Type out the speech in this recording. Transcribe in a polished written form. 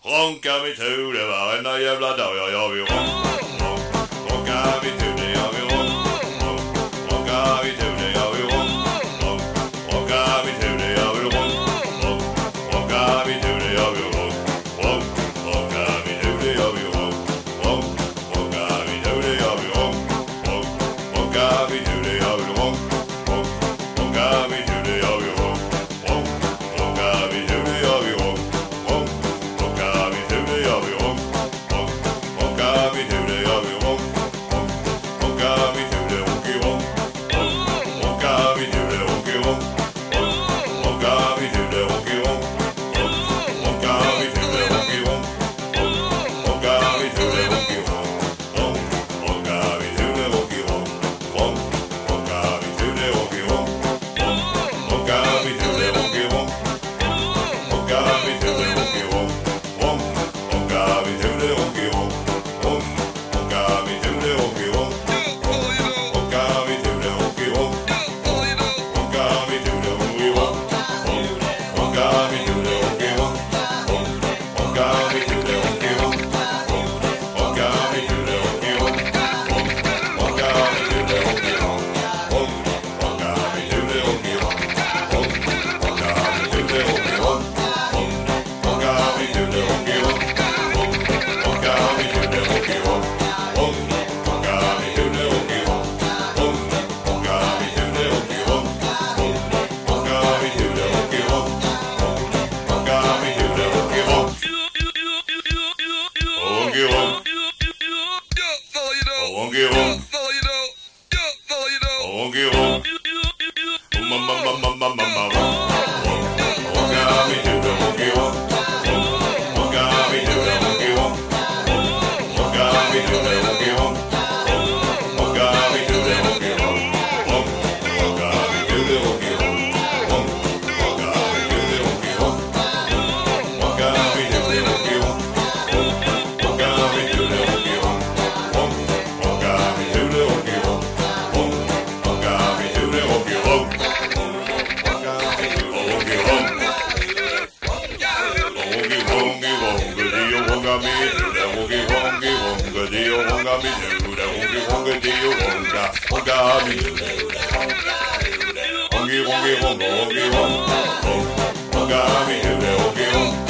Ronka mitt huvud varenda jävla dag. Ja, jag vill ronka mitt huvud, jag vill ronka mitt huvud, jag vill ronka mitt huvud, jag vill ronka mitt huvud, jag vill ronka mitt huvud, jag vill ronka mitt huvud, jag vill ronka mitt huvud, jag vill ronka mitt huvud, jag vill ronka mitt huvud, jag vill Ronka mitt huvud,